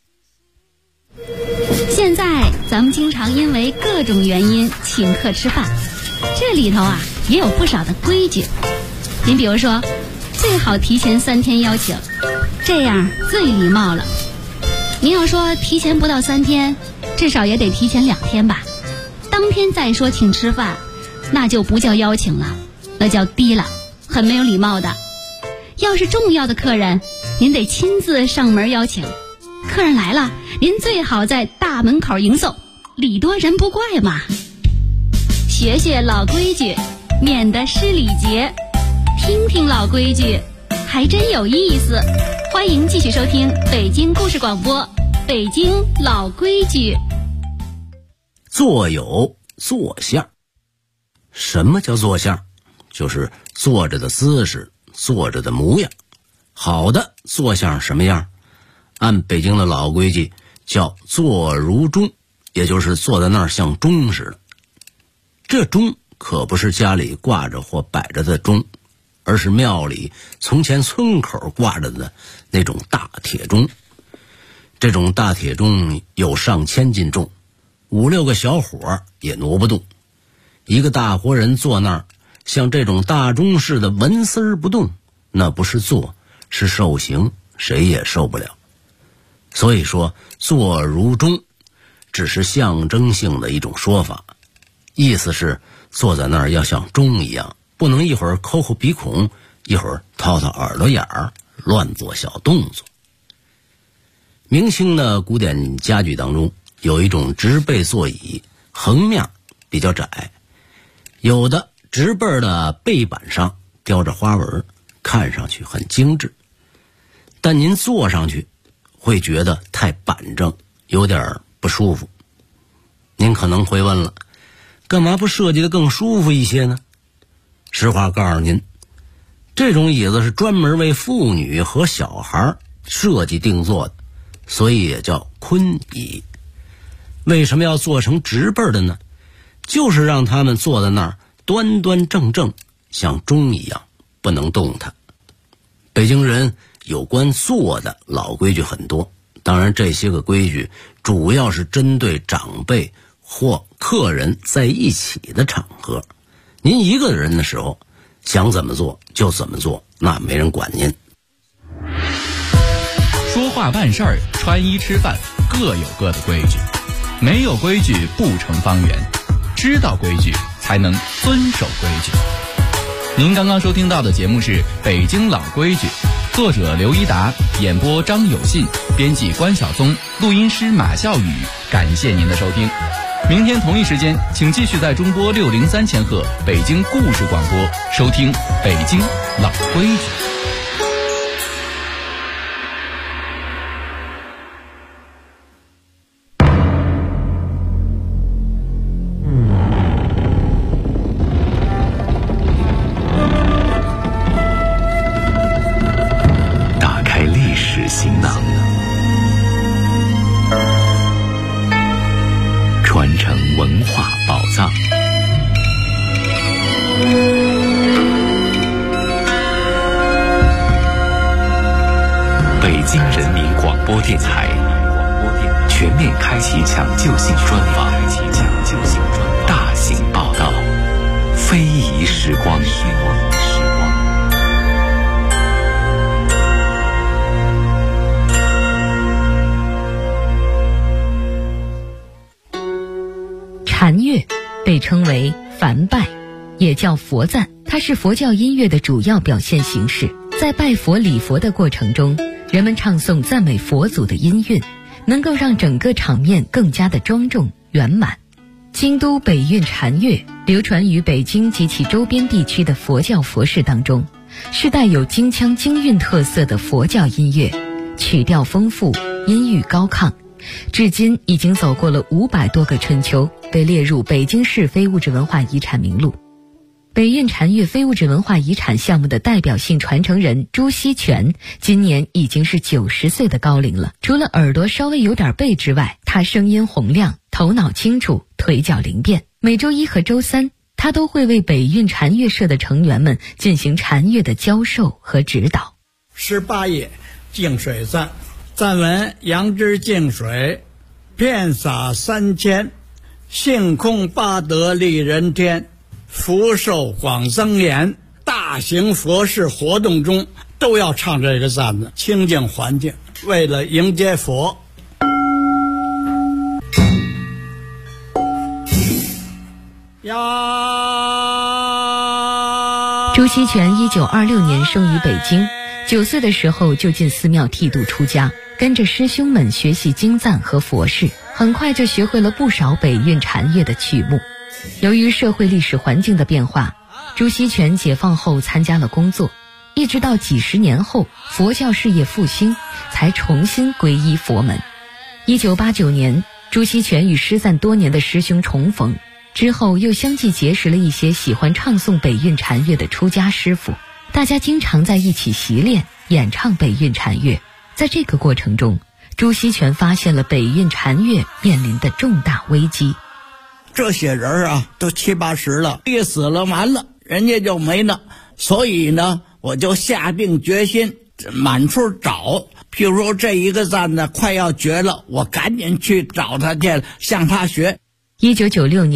现在咱们经常因为各种原因请客吃饭，这里头啊也有不少的规矩。您比如说，最好提前3天邀请，这样最礼貌了。您要说提前不到3天，至少也得提前2天吧。当天再说请吃饭，那就不叫邀请了，那叫低了，很没有礼貌的。要是重要的客人，您得亲自上门邀请。客人来了，您最好在大门口迎送，礼多人不怪嘛。学学老规矩，免得失礼节，听听老规矩，还真有意思。欢迎继续收听北京故事广播，北京老规矩。 坐有坐相。什么叫坐相？就是坐着的姿势，坐着的模样。好的坐相什么样？按北京的老规矩叫坐如钟，也就是坐在那儿像钟似的。这钟可不是家里挂着或摆着的钟，而是庙里从前村口挂着的那种大铁钟。这种大铁钟有上千斤重，5、6个小伙也挪不动。 一个大活人坐那儿，像这种大钟似的纹丝儿不动，那不是坐，是受刑，谁也受不了。所以说坐如钟只是象征性的一种说法，意思是坐在那儿要像钟一样，不能一会儿抠抠鼻孔，一会儿掏掏耳朵眼儿，乱做小动作。明清的古典家具当中有一种直背座椅，横面比较窄，有的直背的背板上雕着花纹，看上去很精致，但您坐上去会觉得太板正，有点不舒服。您可能会问了，干嘛不设计得更舒服一些呢？实话告诉您，这种椅子是专门为妇女和小孩设计定做的，所以也叫坤椅。为什么要做成直背的呢？就是让他们坐在那儿端端正正，像钟一样，不能动弹。北京人有关坐的老规矩很多，当然这些个规矩主要是针对长辈或客人在一起的场合。您一个人的时候想怎么做就怎么做，那没人管您。 说话办事儿，穿衣吃饭各有各的规矩，没有规矩不成方圆，知道规矩才能遵守规矩。您刚刚收听到的节目是《北京老规矩》，作者刘一达，演播张有信，编辑关晓松，录音师马笑宇。感谢您的收听，明天同一时间请继续在中波603千赫北京故事广播收听《北京老规矩》。 行囊，传承文化宝藏。北京人民广播电台全面开启抢救性专访，大型报道，非遗时光。 禅乐被称为梵拜，也叫佛赞，它是佛教音乐的主要表现形式。在拜佛礼佛的过程中，人们唱诵赞美佛祖的音韵，能够让整个场面更加的庄重圆满。京都北韵禅乐流传于北京及其周边地区的佛教佛事当中，是带有京腔京韵特色的佛教音乐，曲调丰富，音域高亢，至今已经走过了500多个春秋，被列入北京市非物质文化遗产名录。北韵禅乐非物质文化遗产项目的代表性传承人朱锡全今年已经是90岁的高龄了。除了耳朵稍微有点背之外，他声音洪亮，头脑清楚，腿脚灵便。每周一和周三，他都会为北韵禅乐社的成员们进行禅乐的教授和指导。 18页净水赞，赞文：杨枝净水，遍洒3000，性空八德利人天，福寿广增延。大型佛事活动中都要唱这个赞子，清净环境，为了迎接佛。 朱锡全1926年生于北京，9岁的时候就进寺庙剃度出家，跟着师兄们学习经赞和佛事，很快就学会了不少北韵禅乐的曲目。由于社会历史环境的变化，朱锡全解放后参加了工作，一直到几十年后佛教事业复兴，才重新皈依佛门。1989年，朱锡全与失散多年的师兄重逢，之后又相继结识了一些喜欢唱诵北韵禅乐的出家师傅，大家经常在一起习练演唱北韵禅乐。在这个过程中，朱锡全发现了北韵禅乐面临的重大危机。 这些人啊，都70、80了，一死了完了，人家就没了。所以呢，我就下定决心满处找。譬如说这一个赞呢快要绝了，我赶紧去找他去，向他学。 1996年，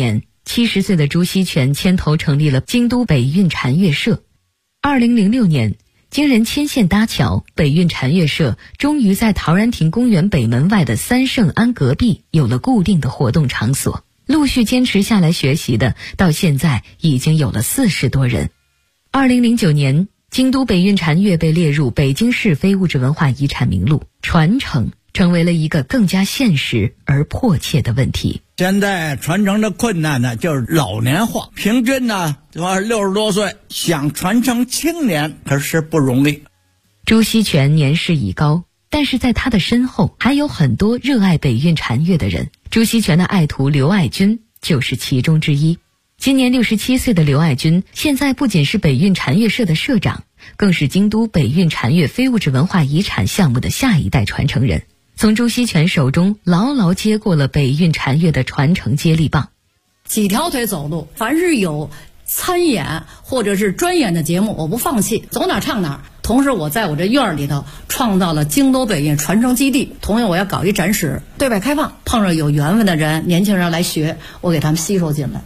70岁的朱锡全牵头成立了京都北运禅乐社。2006年，经人牵线搭桥，北运禅乐社终于在陶然亭公园北门外的三圣庵隔壁有了固定的活动场所。陆续坚持下来学习的，到现在已经有了40多人。2009年，京都北运禅乐被列入北京市非物质文化遗产名录，传承成为了一个更加现实而迫切的问题。 现在传承的困难呢，就是老年化，平均呢60多岁，想传承青年可是不容易。 朱锡全年事已高，但是在他的身后还有很多热爱北运禅乐的人。朱锡全的爱徒刘爱军就是其中之一。今年67岁的刘爱军，现在不仅是北运禅乐社的社长，更是京都北运禅乐非物质文化遗产项目的下一代传承人，从朱锡全手中牢牢接过了北运禅乐的传承接力棒。 几条腿走路，凡是有参演或者是专演的节目，我不放弃，走哪唱哪。同时我在我这院里头创造了京都北运传承基地，同样我要搞一展示，对外开放，碰上有缘分的人，年轻人来学，我给他们吸收进来。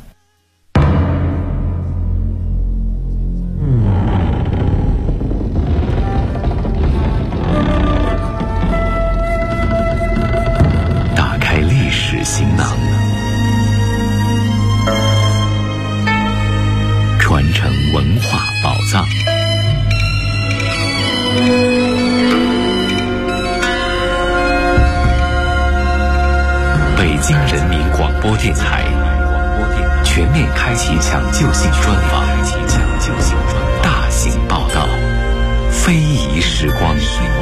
打开历史行囊，传承文化宝藏。北京人民广播电台全面开启抢救性专访，大型报道，非遗时光。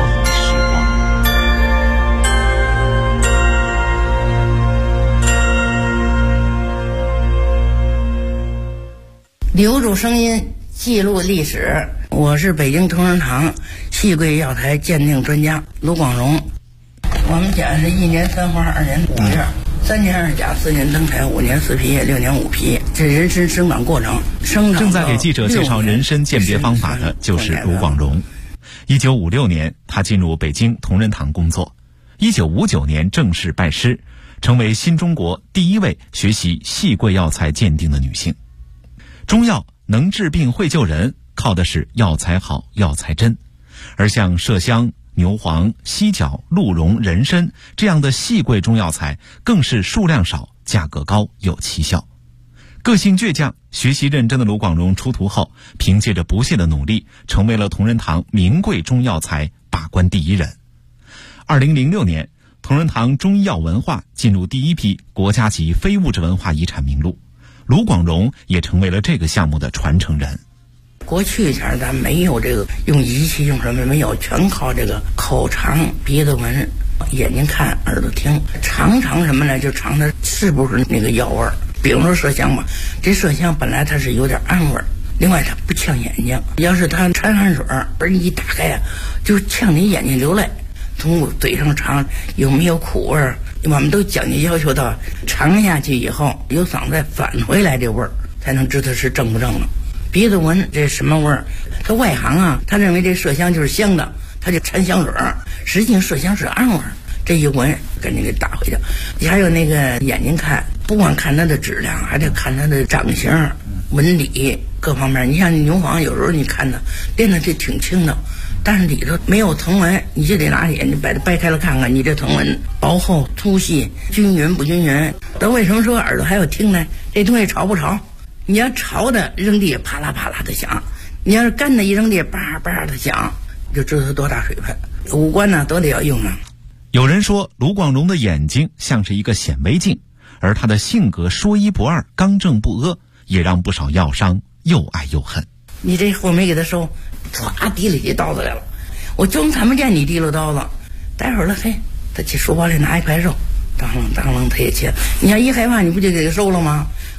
留住声音，记录历史。我是北京同仁堂戏柜药材鉴定专家卢广荣。我们讲是1年3花2年5月，3年2甲4年登台5年4皮6年5皮，这人参生长过程。 正在给记者介绍人参鉴别方法的就是卢广荣。1956年，他进入北京同仁堂工作。1959年正式拜师，成为新中国第一位学习戏柜药材鉴定的女性。中药能治病会救人，靠的是药材好药材真，而像麝香、牛黄、犀角、鹿茸、人参这样的细贵中药材更是数量少，价格高，有奇效。个性倔强、学习认真的卢广荣出徒后，凭借着不懈的努力，成为了同仁堂名贵中药材把关第一人。2006年，同仁堂中医药文化进入第一批国家级非物质文化遗产名录，卢广荣也成为了这个项目的传承人。 过去前咱没有这个用仪器用什么没有，全靠这个口尝、鼻子闻、眼睛看、耳朵听，尝什么呢？就尝它是不是那个药味儿。比如说麝香吧，这麝香本来它是有点暗味儿，另外它不呛眼睛。要是它掺汗水儿一打开啊，就呛你眼睛流泪。从嘴上尝有没有苦味儿，我们都讲究要求到尝下去以后由嗓子再返回来这味儿，才能知道是正不正的。鼻子闻这什么味儿？他外行啊，他认为这麝香就是香的，他就掺香水儿，实际上麝香是暗味儿。这一闻赶紧给打回去。还有那个眼睛看，不光看它的质量，还得看它的长形、纹理各方面。你像牛黄，有时候你看它练的这挺轻的，但是里头没有藤纹，你就得拿眼睛把它掰开了看看，你这藤纹薄厚、粗细、均匀不均匀。但为什么说耳朵还要听呢？这东西潮不潮？你要潮的扔地啪啦啪啦的响，你要是干的一扔地叭叭的响，就知道它多大水分。五官呢都得要用啊。 有人说卢广荣的眼睛像是一个显微镜，而他的性格说一不二、刚正不阿，也让不少药商又爱又恨。 你这货没给他收，唰提里起刀子来了，我就看不见你提溜刀子。待会儿了，嘿，他去书包里拿一块肉，当啷当啷他也切。你要一害怕，你不就给他收了吗？